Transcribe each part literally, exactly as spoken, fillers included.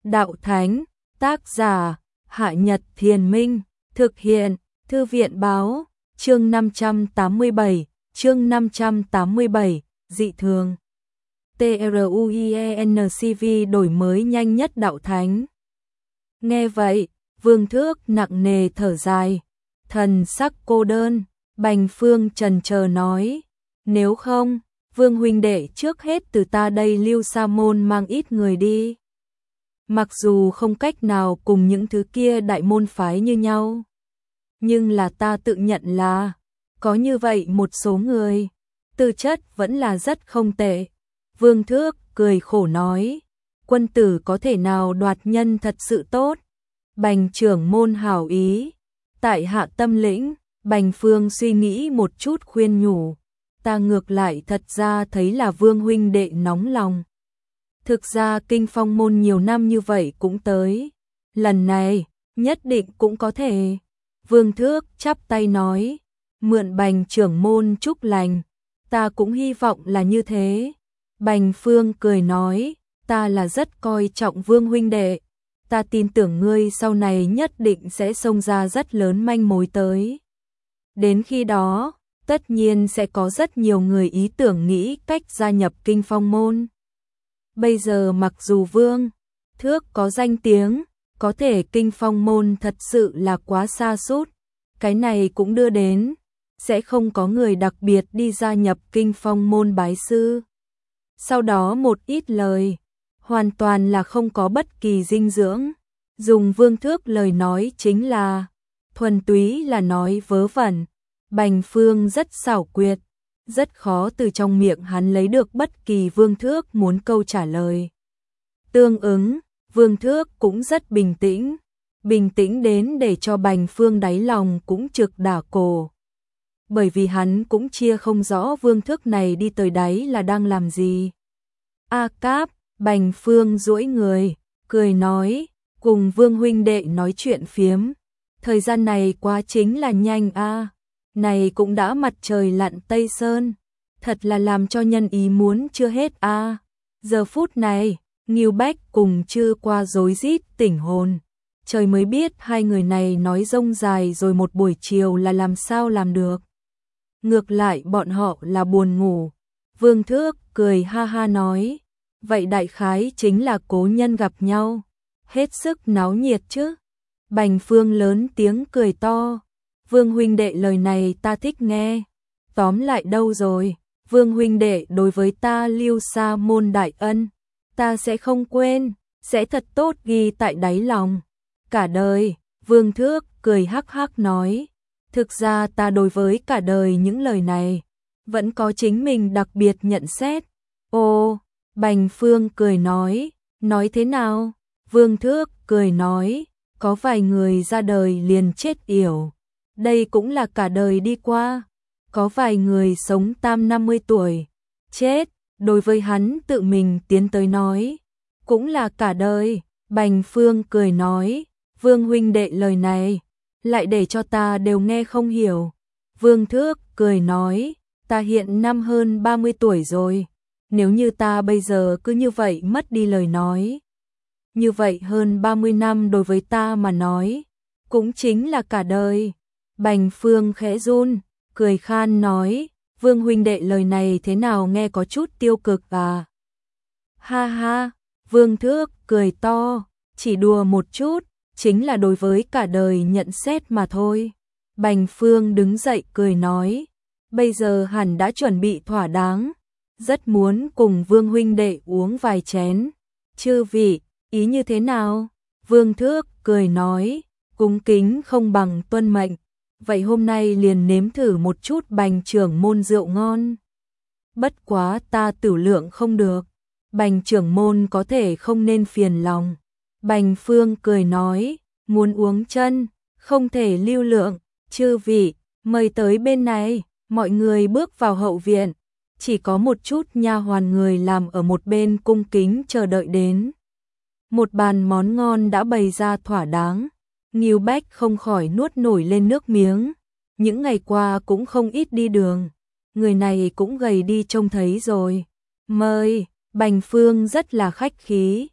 Đạo Thánh, tác giả, Hạ Nhật Thiền Minh, thực hiện, Thư viện Báo, chương năm trăm tám mươi bảy, chương năm trăm tám mươi bảy, dị thường. TRUIENCV đổi mới nhanh nhất Đạo Thánh. Nghe vậy, Vương Thước nặng nề thở dài, thần sắc cô đơn. Bành Phương trần chờ nói, nếu không, Vương huynh đệ trước hết từ ta đây Lưu Sa môn mang ít người đi. Mặc dù không cách nào cùng những thứ kia đại môn phái như nhau, nhưng là ta tự nhận là, có như vậy một số người, tư chất vẫn là rất không tệ. Vương Thước cười khổ nói, quân tử có thể nào đoạt nhân thật sự tốt. Bành trưởng môn hảo ý, tại hạ tâm lĩnh. Bành Phương suy nghĩ một chút khuyên nhủ, ta ngược lại thật ra thấy là Vương huynh đệ nóng lòng. Thực ra Kinh Phong môn nhiều năm như vậy cũng tới, lần này nhất định cũng có thể. Vương Thước chắp tay nói, mượn Bành trưởng môn chúc lành, ta cũng hy vọng là như thế. Bành Phương cười nói, ta là rất coi trọng Vương huynh đệ, ta tin tưởng ngươi sau này nhất định sẽ xông ra rất lớn manh mối tới. Đến khi đó, tất nhiên sẽ có rất nhiều người ý tưởng nghĩ cách gia nhập Kinh Phong môn. Bây giờ mặc dù Vương Thước có danh tiếng, có thể Kinh Phong môn thật sự là quá xa sút, cái này cũng đưa đến sẽ không có người đặc biệt đi gia nhập Kinh Phong môn bái sư. Sau đó một ít lời, hoàn toàn là không có bất kỳ dinh dưỡng. Dùng Vương Thước lời nói chính là thuần túy là nói vớ vẩn. Bành Phương rất xảo quyệt, rất khó từ trong miệng hắn lấy được bất kỳ Vương Thước muốn câu trả lời. Tương ứng, Vương Thước cũng rất bình tĩnh, bình tĩnh đến để cho Bành Phương đáy lòng cũng trực đả cổ. Bởi vì hắn cũng chia không rõ Vương Thước này đi tới đáy là đang làm gì. A Cáp, Bành Phương duỗi người, cười nói, cùng Vương huynh đệ nói chuyện phiếm. Thời gian này quá chính là nhanh a. Này cũng đã mặt trời lặn Tây Sơn, thật là làm cho nhân ý muốn chưa hết a. Giờ phút này, Ngưu Bách cùng Chư Qua rối rít tỉnh hồn, trời mới biết hai người này nói rông dài rồi một buổi chiều là làm sao làm được. Ngược lại bọn họ là buồn ngủ. Vương Thước cười ha ha nói, vậy đại khái chính là cố nhân gặp nhau, hết sức náo nhiệt chứ. Bành Phương lớn tiếng cười to, Vương huynh đệ lời này ta thích nghe. Tóm lại đâu rồi, Vương huynh đệ đối với ta Lưu Sa môn đại ân, ta sẽ không quên, sẽ thật tốt ghi tại đáy lòng. Cả đời, Vương Thước cười hắc hắc nói, thực ra ta đối với cả đời những lời này, vẫn có chính mình đặc biệt nhận xét. Ô, Bành Phương cười nói, nói thế nào? Vương Thước cười nói, có vài người ra đời liền chết yểu. Đây cũng là cả đời đi qua. Có vài người sống tam năm mươi tuổi, chết, đối với hắn tự mình tiến tới nói, cũng là cả đời. Bành Phương cười nói, Vương huynh đệ lời này, lại để cho ta đều nghe không hiểu. Vương Thước cười nói, ta hiện năm hơn ba mươi tuổi rồi, nếu như ta bây giờ cứ như vậy mất đi lời nói, như vậy hơn ba mươi năm đối với ta mà nói, cũng chính là cả đời. Bành Phương khẽ run, cười khan nói, Vương huynh đệ lời này thế nào nghe có chút tiêu cực à? Ha ha, Vương Thước cười to, chỉ đùa một chút, chính là đối với cả đời nhận xét mà thôi. Bành Phương đứng dậy cười nói, bây giờ hẳn đã chuẩn bị thỏa đáng, rất muốn cùng Vương huynh đệ uống vài chén. Chư vị, ý như thế nào? Vương Thước cười nói, cung kính không bằng tuân mệnh. Vậy hôm nay liền nếm thử một chút Bành trưởng môn rượu ngon. Bất quá ta tử lượng không được, Bành trưởng môn có thể không nên phiền lòng. Bành Phương cười nói, muốn uống chân, không thể lưu lượng. Chư vị, mời tới bên này. Mọi người bước vào hậu viện, chỉ có một chút nha hoàn người làm ở một bên cung kính chờ đợi đến. Một bàn món ngon đã bày ra thỏa đáng. Ngưu Bách không khỏi nuốt nổi lên nước miếng. Những ngày qua cũng không ít đi đường, người này cũng gầy đi trông thấy rồi. Mời, Bành Phương rất là khách khí.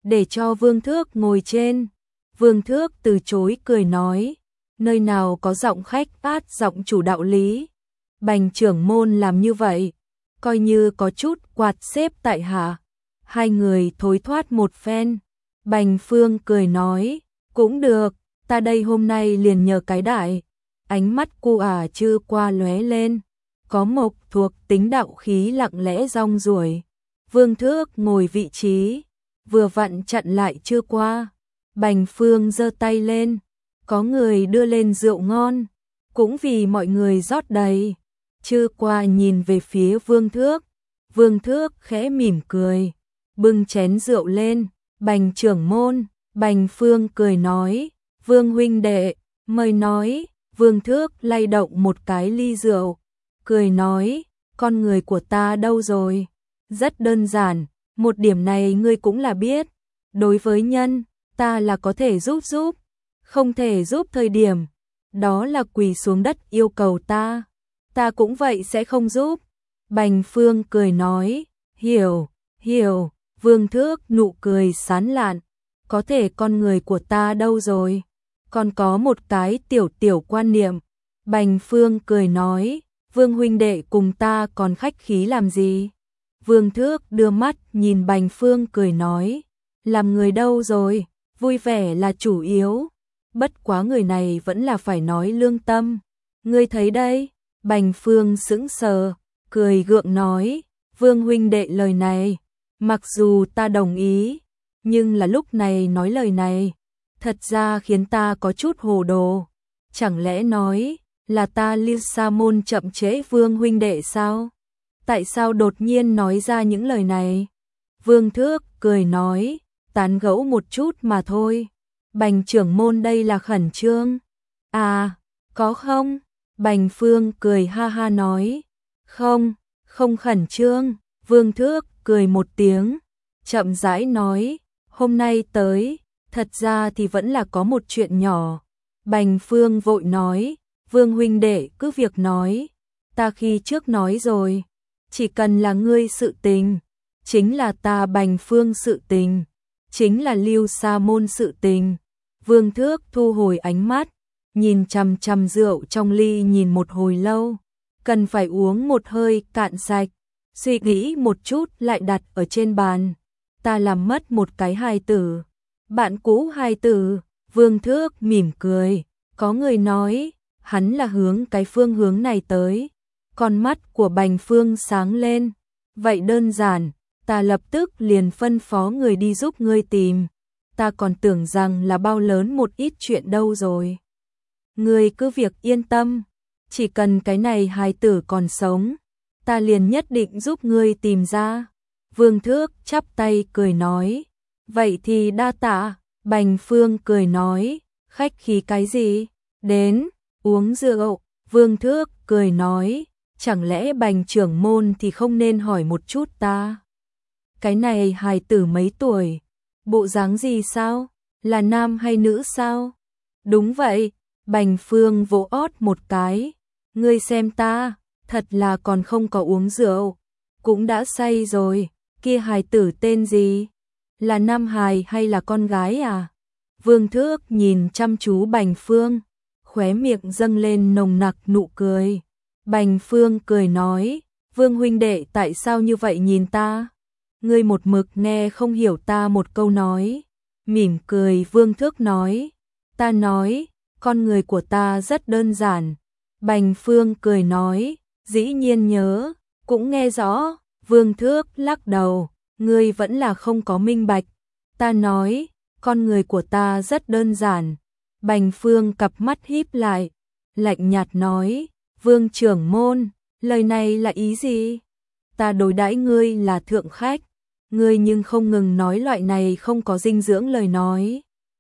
để cho Vương Thước ngồi trên. Vương Thước từ chối cười nói, nơi nào có giọng khách át giọng chủ đạo lý. Bành trưởng môn làm như vậy, coi như có chút quạt xếp tại hạ. Hai người thối thoát một phen. Bành Phương cười nói, cũng được, ta đây hôm nay liền nhờ cái đại. Ánh mắt cô ả chư qua lóe lên, có mộc thuộc tính đạo khí lặng lẽ rong ruổi. Vương Thước ngồi vị trí, vừa vặn chặn lại chưa qua. Bành Phương giơ tay lên, có người đưa lên rượu ngon, cũng vì mọi người rót đầy. Chư qua nhìn về phía Vương Thước, Vương Thước khẽ mỉm cười, bưng chén rượu lên. Bành trưởng môn, Bành Phương cười nói, Vương huynh đệ, mời nói. Vương Thước lay động một cái ly rượu, cười nói, con người của ta đâu rồi? Rất đơn giản, một điểm này ngươi cũng là biết. Đối với nhân, ta là có thể giúp giúp, không thể giúp thời điểm, đó là quỳ xuống đất yêu cầu ta, ta cũng vậy sẽ không giúp. Bành Phương cười nói, hiểu, hiểu. Vương Thước nụ cười sán lạn, có thể con người của ta đâu rồi? Còn có một cái tiểu tiểu quan niệm. Bành Phương cười nói, Vương huynh đệ cùng ta còn khách khí làm gì? Vương Thước đưa mắt nhìn Bành Phương cười nói, làm người đâu rồi? Vui vẻ là chủ yếu. Bất quá người này vẫn là phải nói lương tâm. Ngươi thấy đây? Bành Phương sững sờ, cười gượng nói, Vương huynh đệ lời này, mặc dù ta đồng ý, nhưng là lúc này nói lời này, thật ra khiến ta có chút hồ đồ. Chẳng lẽ nói là ta Lưu Sa môn chậm trễ Vương huynh đệ sao? Tại sao đột nhiên nói ra những lời này? Vương Thước cười nói, tán gẫu một chút mà thôi. Bành trưởng môn đây là khẩn trương. À, có không? Bành Phương cười ha ha nói, không, không khẩn trương. Vương Thước cười một tiếng, chậm rãi nói, hôm nay tới, thật ra thì vẫn là có một chuyện nhỏ. Bành Phương vội nói, Vương huynh đệ cứ việc nói, ta khi trước nói rồi, chỉ cần là ngươi sự tình, chính là ta Bành Phương sự tình, chính là Lưu Sa môn sự tình. Vương Thước thu hồi ánh mắt, nhìn chằm chằm rượu trong ly nhìn một hồi lâu, cần phải uống một hơi cạn sạch, suy nghĩ một chút lại đặt ở trên bàn. Ta làm mất một cái hài tử. Bạn cũ hài tử. Vương Thước mỉm cười, có người nói, hắn là hướng cái phương hướng này tới. Con mắt của Bành Phương sáng lên, vậy đơn giản, ta lập tức liền phân phó người đi giúp ngươi tìm. Ta còn tưởng rằng là bao lớn một ít chuyện đâu rồi. Ngươi cứ việc yên tâm, chỉ cần cái này hài tử còn sống, ta liền nhất định giúp ngươi tìm ra. Vương Thước chắp tay cười nói, vậy thì đa tạ. Bành Phương cười nói, khách khí cái gì, đến, uống rượu. Vương Thước cười nói, chẳng lẽ Bành trưởng môn thì không nên hỏi một chút ta? Cái này hài tử mấy tuổi, bộ dáng gì sao, là nam hay nữ sao? Đúng vậy. Bành Phương vỗ ót một cái, ngươi xem ta, thật là còn không có uống rượu, cũng đã say rồi. Kia hài tử tên gì? Là nam hài hay là con gái à? Vương Thước nhìn chăm chú Bành Phương, khóe miệng dâng lên nồng nặc nụ cười. Bành Phương cười nói, Vương huynh đệ tại sao như vậy nhìn ta? Ngươi một mực nghe không hiểu ta một câu nói. Mỉm cười Vương Thước nói, ta nói, con người của ta rất đơn giản. Bành Phương cười nói, dĩ nhiên nhớ, cũng nghe rõ. Vương Thước lắc đầu, ngươi vẫn là không có minh bạch. Ta nói, con người của ta rất đơn giản. Bành Phương cặp mắt híp lại, lạnh nhạt nói, Vương trưởng môn, lời này là ý gì? Ta đối đãi ngươi là thượng khách, ngươi nhưng không ngừng nói loại này không có dinh dưỡng lời nói.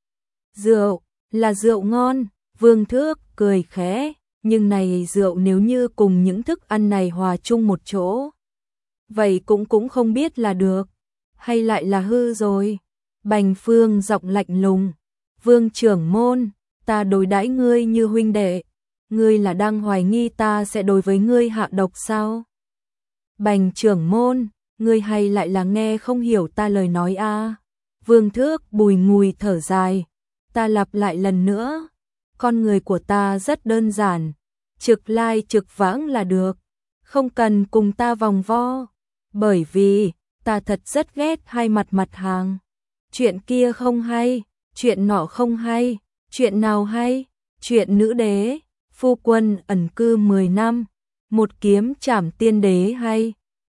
Rượu, là rượu ngon. Vương Thước cười khẽ, nhưng này rượu nếu như cùng những thức ăn này hòa chung một chỗ, vậy cũng cũng không biết là được, hay lại là hư rồi. Bành Phương giọng lạnh lùng, Vương trưởng môn, ta đối đãi ngươi như huynh đệ, ngươi là đang hoài nghi ta sẽ đối với ngươi hạ độc sao? Bành trưởng môn, ngươi hay lại là nghe không hiểu ta lời nói a? À? Vương Thước bùi ngùi thở dài, ta lặp lại lần nữa, con người của ta rất đơn giản, trực lai trực vãng là được, không cần cùng ta vòng vo, bởi vì ta thật rất ghét hai mặt mặt hàng. Chuyện kia không hay, chuyện nọ không hay, chuyện nào hay, chuyện nữ đế, phu quân ẩn cư mười năm, một kiếm trảm tiên đế hay.